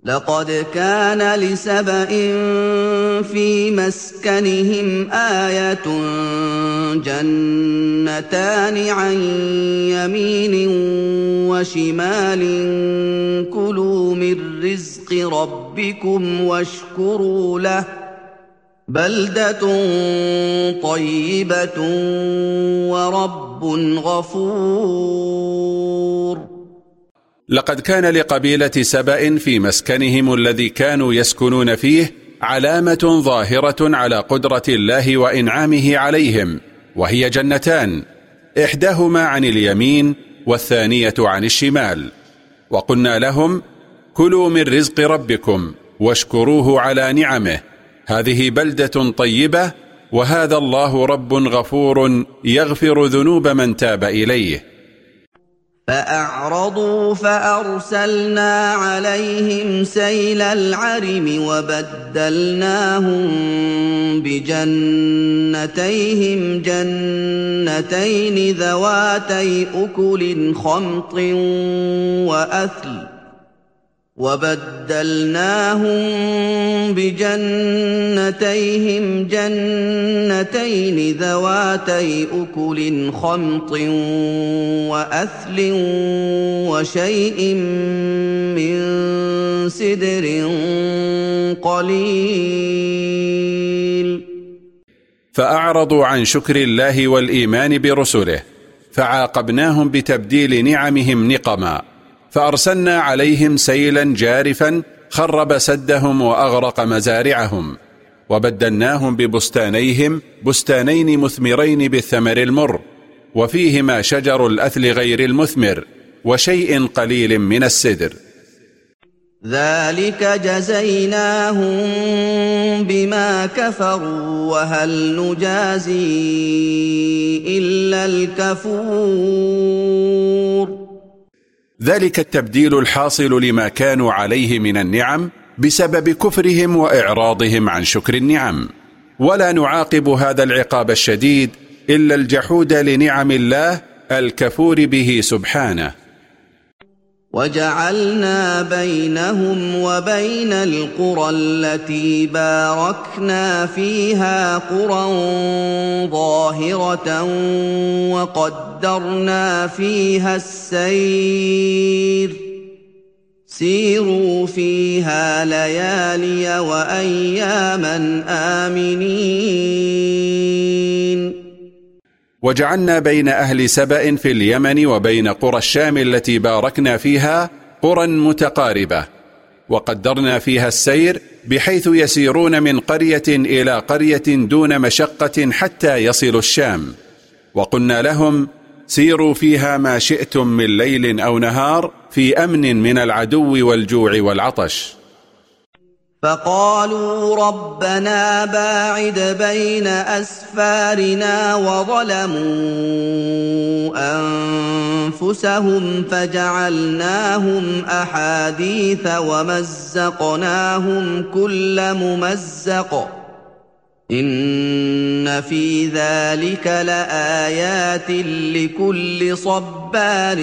لقد كان لسبإ في مسكنهم آية جنتان عن يمين وشمال كلوا من رزق ربكم واشكروا له بلدة طيبة ورب غفور. لقد كان لقبيلة سبأ في مسكنهم الذي كانوا يسكنون فيه علامة ظاهرة على قدرة الله وإنعامه عليهم، وهي جنتان، إحداهما عن اليمين والثانية عن الشمال. وقلنا لهم: كلوا من رزق ربكم واشكروه على نعمه، هذه بلدة طيبة، وهذا الله رب غفور يغفر ذنوب من تاب إليه. فأعرضوا فأرسلنا عليهم سيل العرم وبدلناهم بجنتيهم جنتين ذواتي أكل خمط وأثل وشيء من سدر قليل. فأعرضوا عن شكر الله والإيمان برسله، فعاقبناهم بتبديل نعمهم نقما، فأرسلنا عليهم سيلا جارفا خرب سدهم وأغرق مزارعهم، وبدلناهم ببستانيهم بستانين مثمرين بالثمر المر، وفيهما شجر الأثل غير المثمر وشيء قليل من السدر. ذلك جزيناهم بما كفروا وهل نجازي إلا الكفور. ذلك التبديل الحاصل لما كانوا عليه من النعم بسبب كفرهم وإعراضهم عن شكر النعم، ولا نعاقب هذا العقاب الشديد إلا الجحود لنعم الله الكفور به سبحانه. وجعلنا بينهم وبين القرى التي باركنا فيها قرى ظاهرة وقدرنا فيها السير سيروا فيها ليالي وأياما آمنين. وجعلنا بين أهل سبأ في اليمن وبين قرى الشام التي باركنا فيها قرى متقاربة، وقدرنا فيها السير بحيث يسيرون من قرية إلى قرية دون مشقة حتى يصلوا الشام. وقلنا لهم: سيروا فيها ما شئتم من ليل أو نهار في أمن من العدو والجوع والعطش. فقالوا ربنا باعد بين أسفارنا وظلموا أنفسهم فجعلناهم أحاديث ومزقناهم كل ممزق إن في ذلك لآيات لكل صبار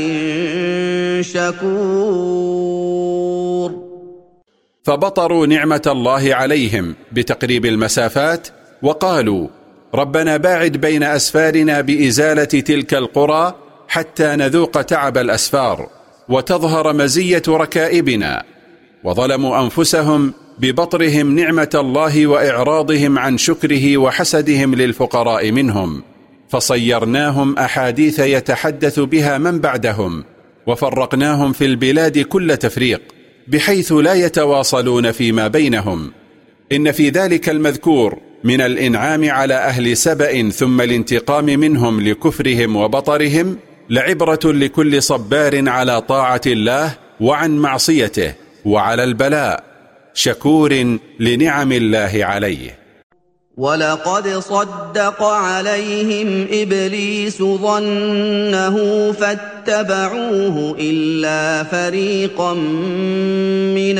شكور. فبطروا نعمة الله عليهم بتقريب المسافات، وقالوا: ربنا باعد بين أسفارنا بإزالة تلك القرى حتى نذوق تعب الأسفار وتظهر مزية ركائبنا. وظلموا أنفسهم ببطرهم نعمة الله وإعراضهم عن شكره وحسدهم للفقراء منهم، فصيرناهم أحاديث يتحدث بها من بعدهم، وفرقناهم في البلاد كل تفريق بحيث لا يتواصلون فيما بينهم. إن في ذلك المذكور من الإنعام على أهل سبأ ثم الانتقام منهم لكفرهم وبطرهم لعبرة لكل صبار على طاعة الله وعن معصيته وعلى البلاء شكور لنعم الله عليه. ولقد صدق عليهم إبليس ظنه فاتبعوه إلا فريقا من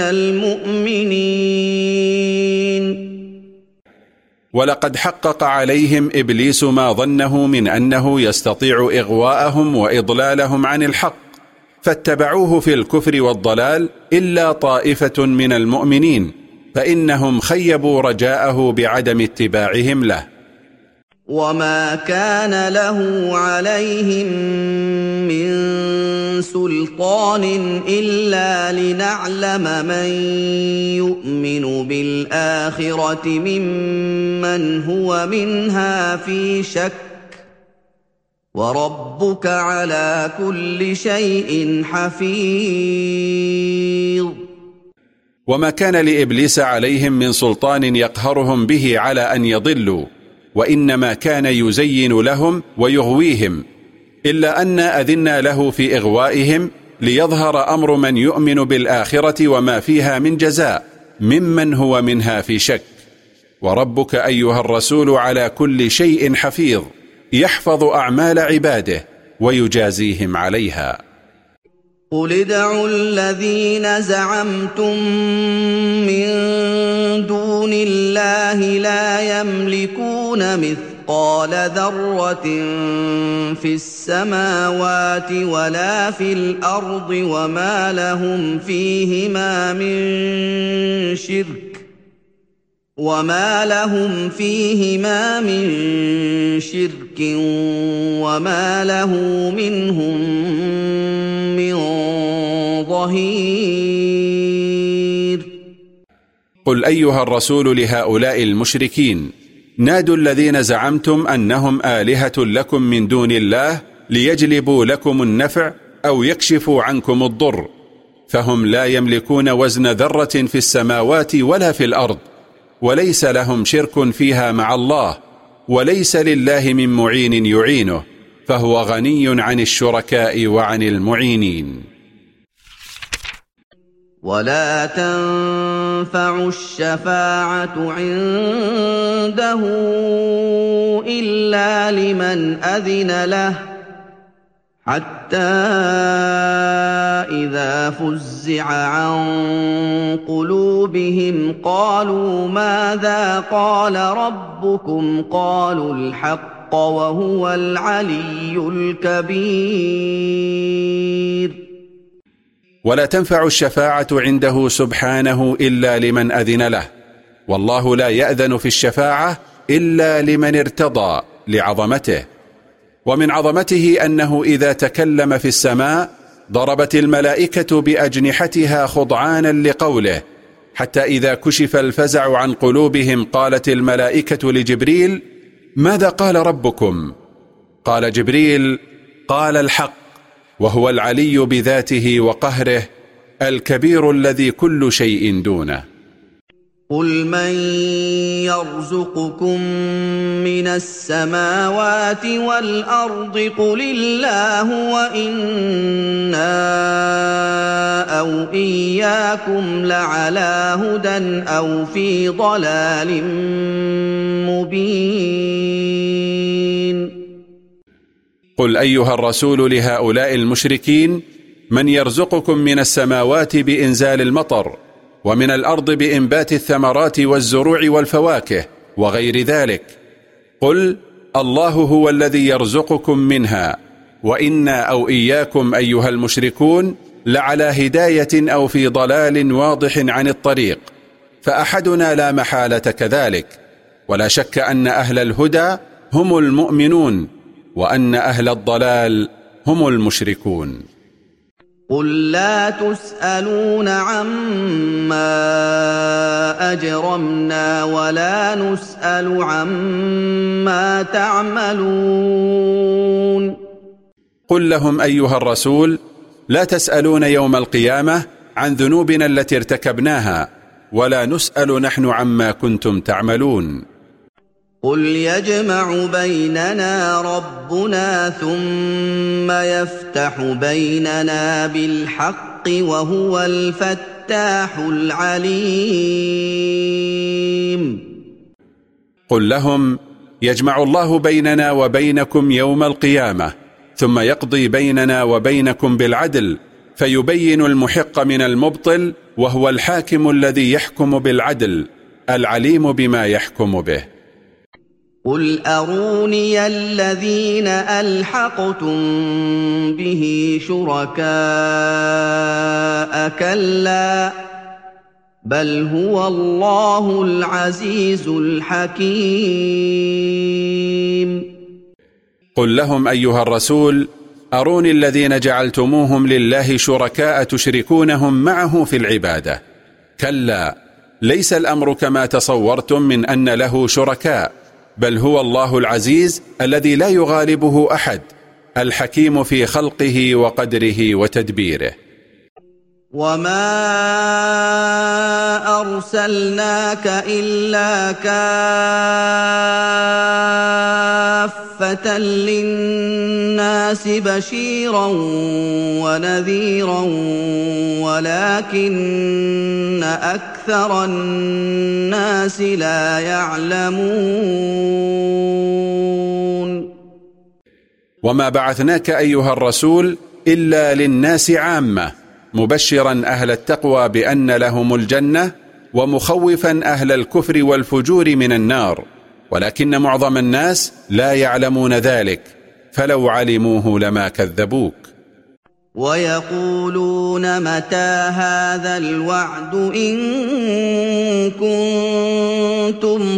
المؤمنين. ولقد حقق عليهم إبليس ما ظنه من أنه يستطيع إغواءهم وإضلالهم عن الحق، فاتبعوه في الكفر والضلال إلا طائفة من المؤمنين، فإنهم خيبوا رجاءه بعدم اتباعهم له. وما كان له عليهم من سلطان إلا لنعلم من يؤمن بالآخرة ممن هو منها في شك، وربك على كل شيء حفيظ. وما كان لإبليس عليهم من سلطان يقهرهم به على أن يضلوا، وإنما كان يزين لهم ويغويهم، إلا أن أذنا له في إغوائهم ليظهر أمر من يؤمن بالآخرة وما فيها من جزاء ممن هو منها في شك. وربك أيها الرسول على كل شيء حفيظ، يحفظ أعمال عباده ويجازيهم عليها. قل ادعوا الذين زعمتم من دون الله لا يملكون مثقال ذرة في السماوات ولا في الأرض وما لهم فيهما من شرك وما له منهم من ظهير. قل أيها الرسول لهؤلاء المشركين: نادوا الذين زعمتم أنهم آلهة لكم من دون الله ليجلبوا لكم النفع أو يكشفوا عنكم الضر، فهم لا يملكون وزن ذرة في السماوات ولا في الأرض، وليس لهم شرك فيها مع الله، وليس لله من معين يعينه، فهو غني عن الشركاء وعن المعينين. ولا تنفع الشفاعة عنده إلا لمن أذن له، حتى إذا فزع عن قلوبهم قالوا ماذا قال ربكم قالوا الحق وهو العلي الكبير. ولا تنفع الشفاعة عنده سبحانه إلا لمن أذن له، والله لا يأذن في الشفاعة إلا لمن ارتضى لعظمته. ومن عظمته أنه إذا تكلم في السماء ضربت الملائكة بأجنحتها خضعانا لقوله، حتى إذا كشف الفزع عن قلوبهم قالت الملائكة لجبريل: ماذا قال ربكم؟ قال جبريل: قال الحق، وهو العلي بذاته وقهره، الكبير الذي كل شيء دونه. قل من يرزقكم من السماوات والأرض قل الله وإنا أو إياكم لعلى هدى أو في ضلال مبين. قل أيها الرسول لهؤلاء المشركين: من يرزقكم من السماوات بإنزال المطر، ومن الأرض بإنبات الثمرات والزروع والفواكه وغير ذلك؟ قل: الله هو الذي يرزقكم منها، وإنا أو إياكم أيها المشركون لعلى هداية أو في ضلال واضح عن الطريق، فأحدنا لا محالة كذلك. ولا شك أن أهل الهدى هم المؤمنون، وأن أهل الضلال هم المشركون. قل لا تسألون عما أجرمنا ولا نسأل عما تعملون. قل لهم أيها الرسول: لا تسألون يوم القيامة عن ذنوبنا التي ارتكبناها، ولا نسأل نحن عما كنتم تعملون. قل يجمع بيننا ربنا ثم يفتح بيننا بالحق وهو الفتاح العليم. قل لهم: يجمع الله بيننا وبينكم يوم القيامة، ثم يقضي بيننا وبينكم بالعدل، فيبين المحق من المبطل، وهو الحاكم الذي يحكم بالعدل العليم بما يحكم به. قُلْ أَرُونِيَ الَّذِينَ أَلْحَقْتُم بِهِ شُرَكَاءَ كَلَّا بَلْ هُوَ اللَّهُ الْعَزِيزُ الْحَكِيمُ قل لهم أيها الرسول: أروني الذين جعلتموهم لله شركاء تشركونهم معه في العبادة. كلا، ليس الأمر كما تصورتم من أن له شركاء، بل هو الله العزيز الذي لا يغالبه أحد، الحكيم في خلقه وقدره وتدبيره. وما أرسلناك إلا كافة للناس بشيرا ونذيرا ولكن أكثر الناس لا يعلمون. وما بعثناك أيها الرسول إلا للناس عامة، مبشرا أهل التقوى بأن لهم الجنة، ومخوفا أهل الكفر والفجور من النار، ولكن معظم الناس لا يعلمون ذلك، فلو علموه لما كذبوك. ويقولون متى هذا الوعد إن كنتم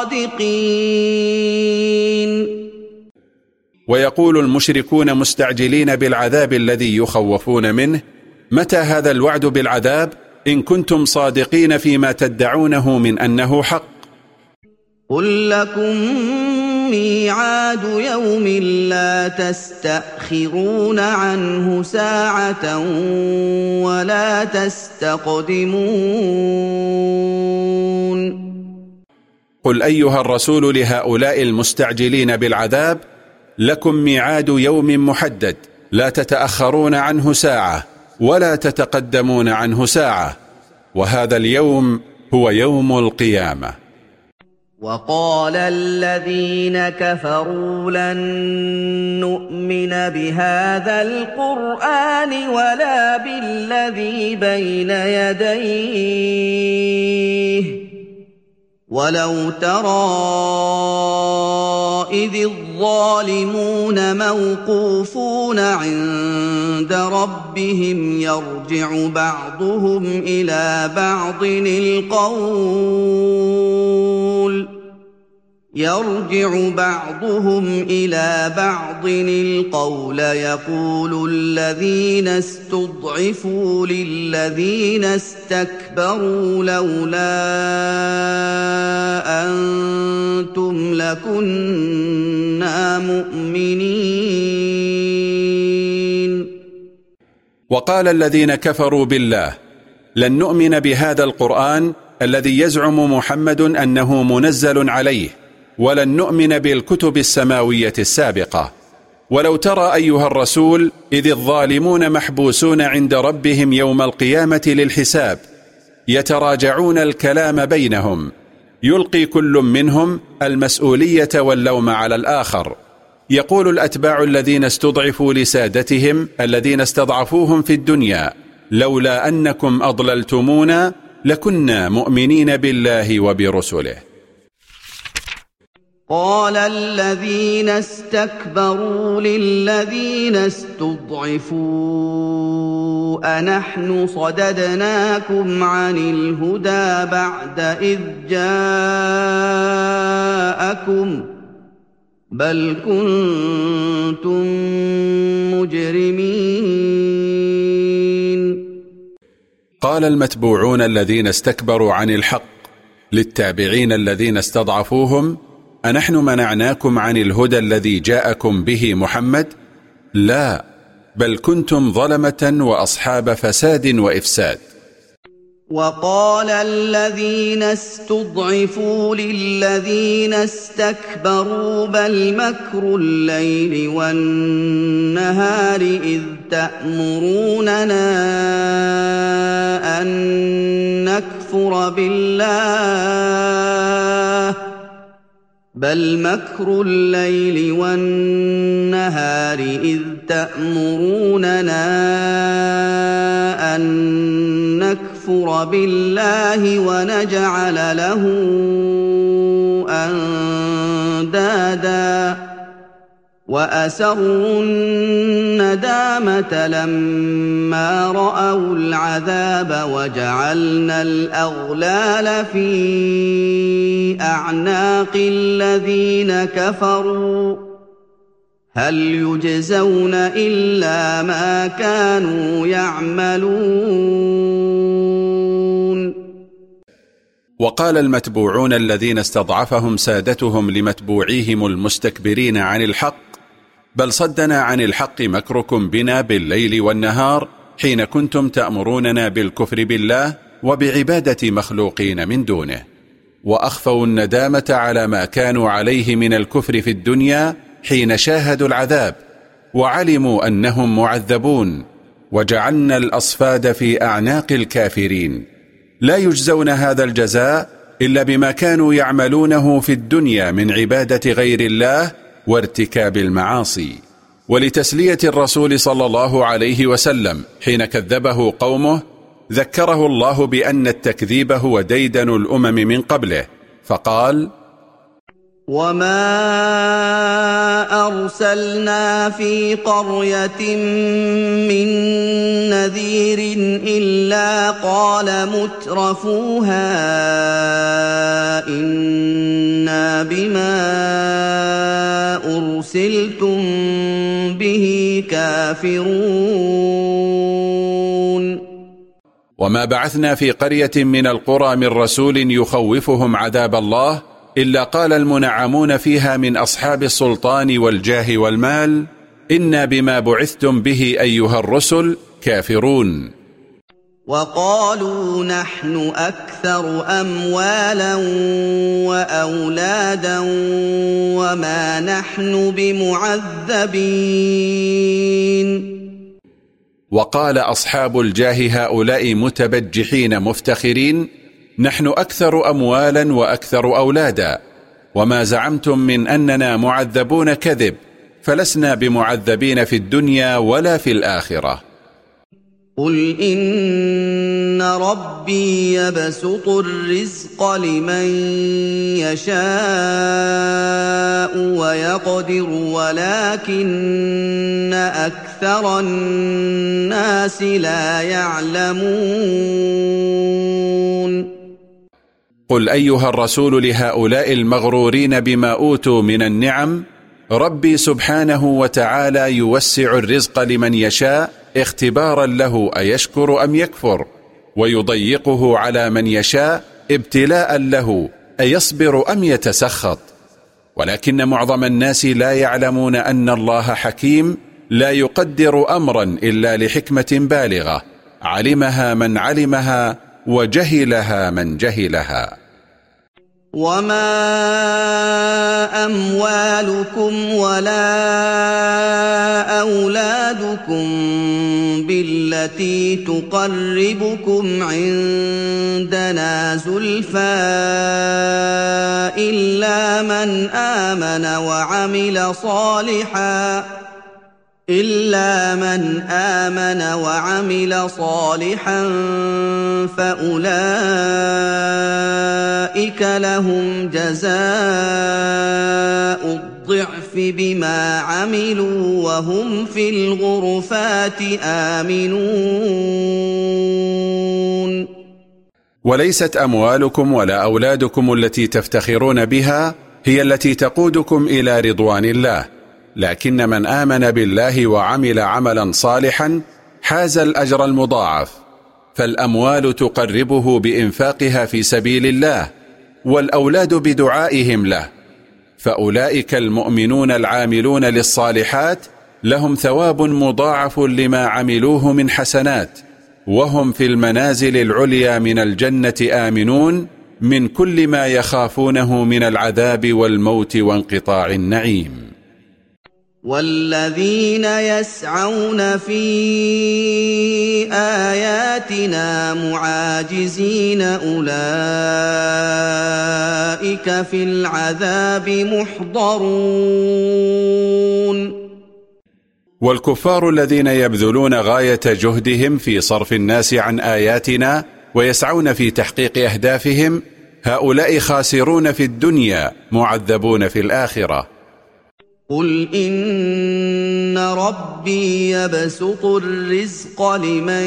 صادقين. ويقول المشركون مستعجلين بالعذاب الذي يخوفون منه: متى هذا الوعد بالعذاب إن كنتم صادقين فيما تدعونه من أنه حق؟ قل لكم ميعاد يوم لا تستأخرون عنه ساعة ولا تستقدمون. قل أيها الرسول لهؤلاء المستعجلين بالعذاب: لكم ميعاد يوم محدد لا تتأخرون عنه ساعة ولا تتقدمون عنه ساعة، وهذا اليوم هو يوم القيامة. وقال الذين كفروا لن نؤمن بهذا القرآن ولا بالذي بين يديه ولو ترى إذ الظالمون موقوفون عند ربهم يرجع بعضهم إلى بعض القول يقول الذين استضعفوا للذين استكبروا لولا أنتم لكنا مؤمنين. وقال الذين كفروا بالله: لن نؤمن بهذا القرآن الذي يزعم محمد أنه منزل عليه، ولن نؤمن بالكتب السماوية السابقة. ولو ترى أيها الرسول إذ الظالمون محبوسون عند ربهم يوم القيامة للحساب، يتراجعون الكلام بينهم، يلقي كل منهم المسؤولية واللوم على الآخر. يقول الأتباع الذين استضعفوا لسادتهم الذين استضعفوهم في الدنيا: لولا أنكم أضللتمونا لكنا مؤمنين بالله وبرسله. قال الذين استكبروا للذين استضعفوا أنحن صددناكم عن الهدى بعد إذ جاءكم بل كنتم مجرمين. قال المتبوعون الذين استكبروا عن الحق للتابعين الذين استضعفوهم: أنحن منعناكم عن الهدى الذي جاءكم به محمد؟ لا، بل كنتم ظلمة وأصحاب فساد وإفساد. وقال الذين استضعفوا للذين استكبروا بل مكر الليل والنهار إذ تأمروننا أن نكفر بالله بل مكر الليل والنهار إذ تأمروننا أن نكفر بالله ونجعل له أندادا وأسروا الندامة لما رأوا العذاب وجعلنا الأغلال في أعناق الذين كفروا هل يجزون إلا ما كانوا يعملون. وقال المتبوعون الذين استضعفهم سادتهم لمتبوعيهم المستكبرين عن الحق: بل صدنا عن الحق مكركم بنا بالليل والنهار حين كنتم تأمروننا بالكفر بالله وبعبادة مخلوقين من دونه، وأخفوا الندامة على ما كانوا عليه من الكفر في الدنيا حين شاهدوا العذاب وعلموا أنهم معذبون، وجعلنا الأصفاد في أعناق الكافرين، لا يجزون هذا الجزاء إلا بما كانوا يعملونه في الدنيا من عبادة غير الله وارتكاب المعاصي. ولتسلية الرسول صلى الله عليه وسلم حين كذبه قومه ذكره الله بأن التكذيب هو ديدن الأمم من قبله، فقال: وما أرسلنا في قرية من نذير إلا قال مترفوها إنا بما أرسلتم به كافرون. وما بعثنا في قرية من القرى من رسول يخوفهم عذاب الله إلا قال المنعمون فيها من أصحاب السلطان والجاه والمال إنا بما بعثتم به أيها الرسل كافرون. وقالوا نحن أكثر أموالا وأولادا وما نحن بمعذبين. وقال أصحاب الجاه هؤلاء متبجحين مفتخرين: نحن أكثر أموالا وأكثر أولادا، وما زعمتم من أننا معذبون كذب، فلسنا بمعذبين في الدنيا ولا في الآخرة. قل إن ربي يبسط الرزق لمن يشاء ويقدر ولكن أكثر الناس لا يعلمون. قل أيها الرسول لهؤلاء المغرورين بما أوتوا من النعم: ربي سبحانه وتعالى يوسع الرزق لمن يشاء اختبارا له أيشكر أم يكفر، ويضيقه على من يشاء ابتلاء له أيصبر أم يتسخط، ولكن معظم الناس لا يعلمون أن الله حكيم لا يقدر أمرا إلا لحكمة بالغة علمها من علمها وجهلها من جهلها. وما أموالكم ولا أولادكم بالتي تقربكم عندنا زلفى إلا من آمن وعمل صالحا فأولئك لهم جزاء الضعف بما عملوا وهم في الغرفات آمنون. وليست أموالكم ولا أولادكم التي تفتخرون بها هي التي تقودكم إلى رضوان الله، لكن من آمن بالله وعمل عملا صالحا حاز الأجر المضاعف. فالأموال تقربه بإنفاقها في سبيل الله، والأولاد بدعائهم له، فأولئك المؤمنون العاملون للصالحات لهم ثواب مضاعف لما عملوه من حسنات، وهم في المنازل العليا من الجنة آمنون من كل ما يخافونه من العذاب والموت وانقطاع النعيم. والذين يسعون في آياتنا معاجزين أولئك في العذاب محضرون. والكفار الذين يبذلون غاية جهدهم في صرف الناس عن آياتنا ويسعون في تحقيق أهدافهم هؤلاء خاسرون في الدنيا معذبون في الآخرة. قل إن ربي يبسط الرزق لمن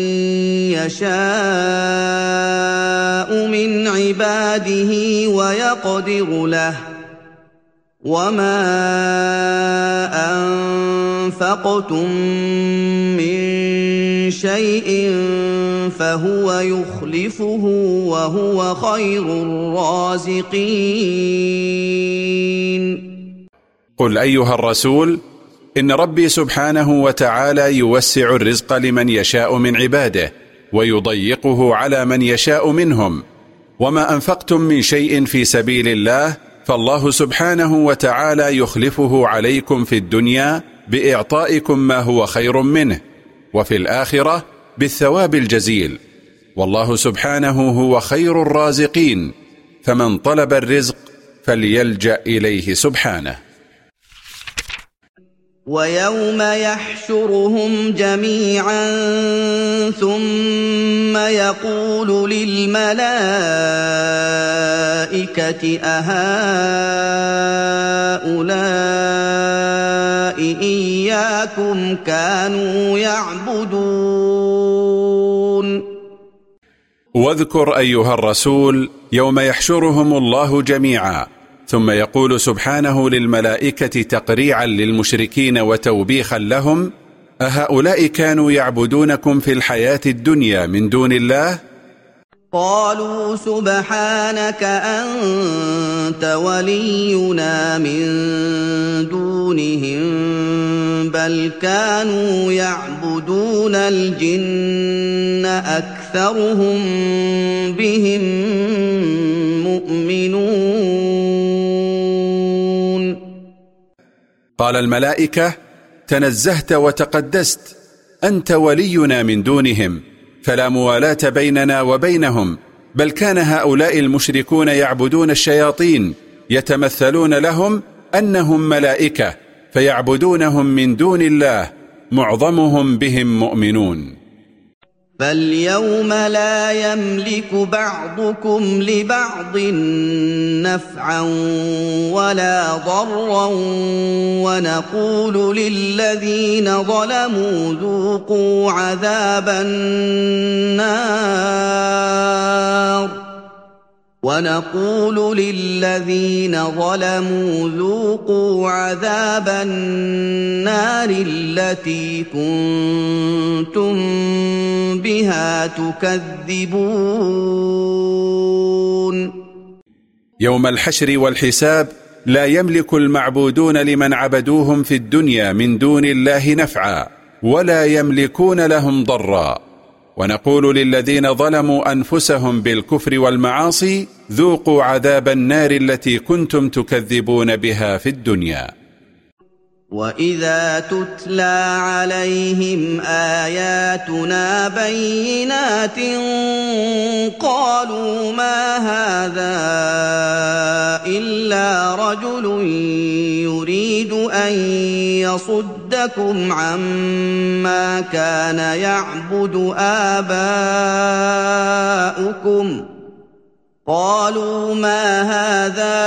يشاء من عباده ويقدر له وما أنفقتم من شيء فهو يخلفه وهو خير الرازقين. قل أيها الرسول إن ربي سبحانه وتعالى يوسع الرزق لمن يشاء من عباده ويضيقه على من يشاء منهم، وما أنفقتم من شيء في سبيل الله فالله سبحانه وتعالى يخلفه عليكم في الدنيا بإعطائكم ما هو خير منه، وفي الآخرة بالثواب الجزيل، والله سبحانه هو خير الرازقين، فمن طلب الرزق فليلجأ إليه سبحانه. ويوم يحشرهم جميعا ثم يقول للملائكة أهؤلاء إياكم كانوا يعبدون. واذكر أيها الرسول يوم يحشرهم الله جميعا ثم يقول سبحانه للملائكة تقريعا للمشركين وتوبيخا لهم: أهؤلاء كانوا يعبدونكم في الحياة الدنيا من دون الله؟ قالوا سبحانك أنت ولينا من دونهم بل كانوا يعبدون الجن أكثرهم بهم مؤمنون. قال الملائكة: تنزهت وتقدست، أنت ولينا من دونهم، فلا موالاة بيننا وبينهم، بل كان هؤلاء المشركون يعبدون الشياطين يتمثلون لهم أنهم ملائكة فيعبدونهم من دون الله، معظمهم بهم مؤمنون. فاليوم لا يملك بعضكم لبعض نفعا ولا ضرا ونقول للذين ذوقوا ذوقوا عذاب النار التي كنتم بها تكذبون. يوم الحشر والحساب لا يملك المعبودون لمن عبدوهم في الدنيا من دون الله نفعا ولا يملكون لهم ضرا، ونقول للذين ظلموا أنفسهم بالكفر والمعاصي: ذوقوا عذاب النار التي كنتم تكذبون بها في الدنيا. وإذا تتلى عليهم آياتنا بينات قالوا ما هذا إلا رجل يريد أن يصدكم عما كان يعبد آباؤكم. قالوا ما هذا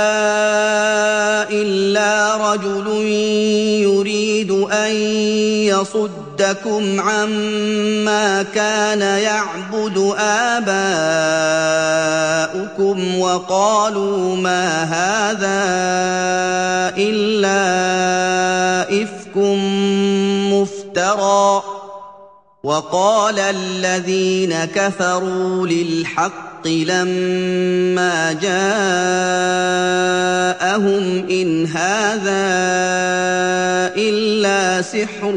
إلا رجل يريد أن يصدكم عما كان يعبد آباؤكم وقالوا ما هذا إلا إفك مفترى. وقال الذين كفروا للحق لما جاءهم إن هذا إلا سحر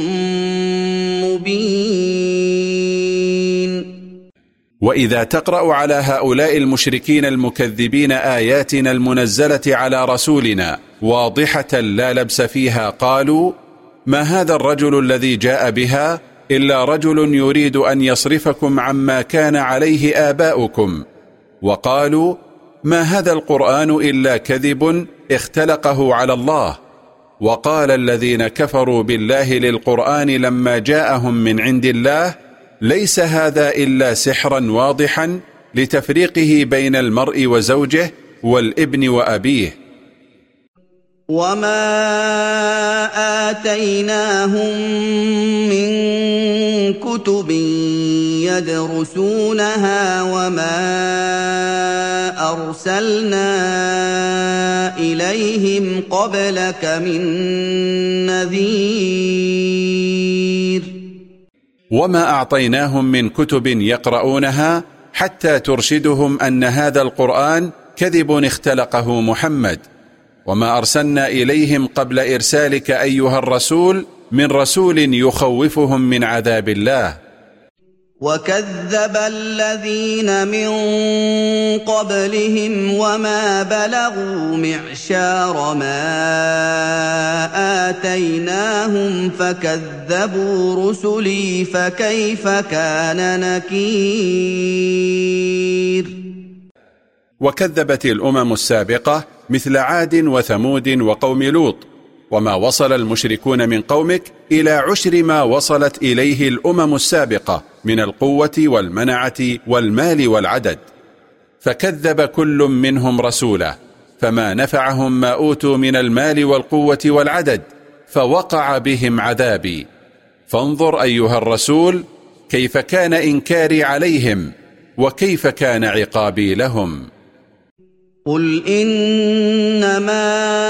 مبين. وإذا تقرأ على هؤلاء المشركين المكذبين آياتنا المنزلة على رسولنا واضحة لا لبس فيها قالوا: ما هذا الرجل الذي جاء بها إلا رجل يريد أن يصرفكم عما كان عليه آباؤكم. وقالوا: ما هذا القرآن إلا كذب اختلقه على الله. وقال الذين كفروا بالله للقرآن لما جاءهم من عند الله: ليس هذا إلا سحرا واضحا لتفريقه بين المرء وزوجه والابن وأبيه. وما آتيناهم من كتب يدرسونها وما أرسلنا إليهم قبلك من نذير. وما أعطيناهم من كتب يقرؤونها حتى ترشدهم أن هذا القرآن كذب اختلقه محمد، وما أرسلنا إليهم قبل إرسالك أيها الرسول من رسول يخوفهم من عذاب الله. وكذب الذين من قبلهم وما بلغوا معشار ما آتيناهم فكذبوا رسلي فكيف كان نكير. وكذبت الأمم السابقة مثل عاد وثمود وقوم لوط، وما وصل المشركون من قومك إلى عشر ما وصلت إليه الأمم السابقة من القوة والمنعة والمال والعدد، فكذب كل منهم رسوله، فما نفعهم ما أوتوا من المال والقوة والعدد، فوقع بهم عذابي. فانظر أيها الرسول كيف كان إنكاري عليهم وكيف كان عقابي لهم. قل إنما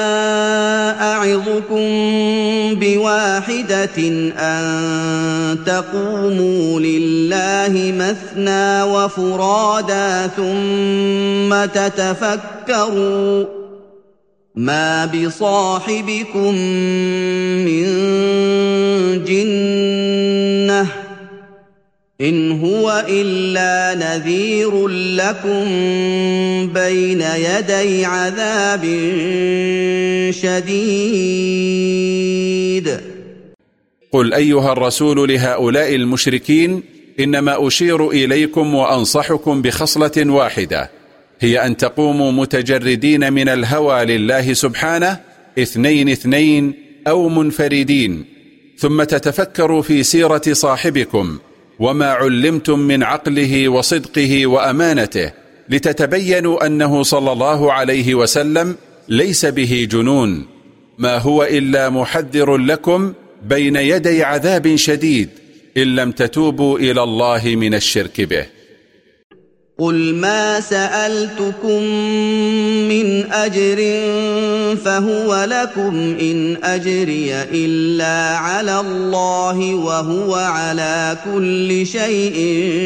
أعظكم بواحدة أن تقوموا لله مثنى وفرادا ثم تتفكروا ما بصاحبكم من جنة إن هو إلا نذير لكم بين يدي عذاب شديد. قل أيها الرسول لهؤلاء المشركين إنما أشير إليكم وأنصحكم بخصلة واحدة، هي أن تقوموا متجردين من الهوى لله سبحانه 2 أو منفردين، ثم تتفكروا في سيرة صاحبكم وما علمتم من عقله وصدقه وأمانته، لتتبينوا أنه صلى الله عليه وسلم ليس به جنون، ما هو إلا محذر لكم بين يدي عذاب شديد إن لم تتوبوا إلى الله من الشرك به. قل ما سألتكم من أجر فهو لكم إن أجري إلا على الله وهو على كل شيء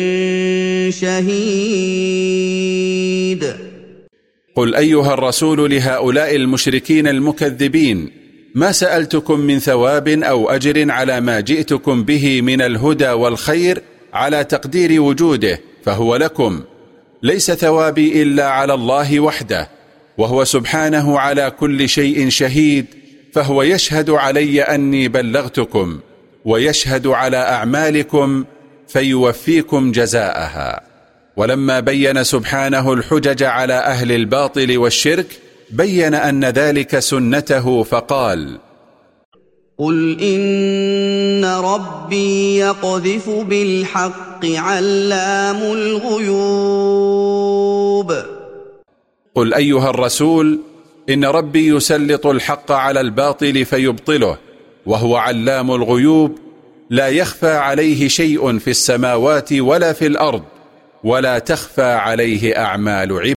شهيد. قل أيها الرسول لهؤلاء المشركين المكذبين ما سألتكم من ثواب أو أجر على ما جئتكم به من الهدى والخير على تقدير وجوده، فهو لكم، ليس ثوابي إلا على الله وحده، وهو سبحانه على كل شيء شهيد، فهو يشهد علي أني بلغتكم ويشهد على أعمالكم فيوفيكم جزاءها. ولما بين سبحانه الحجج على أهل الباطل والشرك بين أن ذلك سنته فقال: قل إن ربي يقذف بالحق علام الغيوب. قل أيها الرسول إن ربي يسلط الحق على الباطل فيبطله، وهو علام الغيوب، لا يخفى عليه شيء في السماوات ولا في الأرض، ولا تخفى عليه أعمال عباده.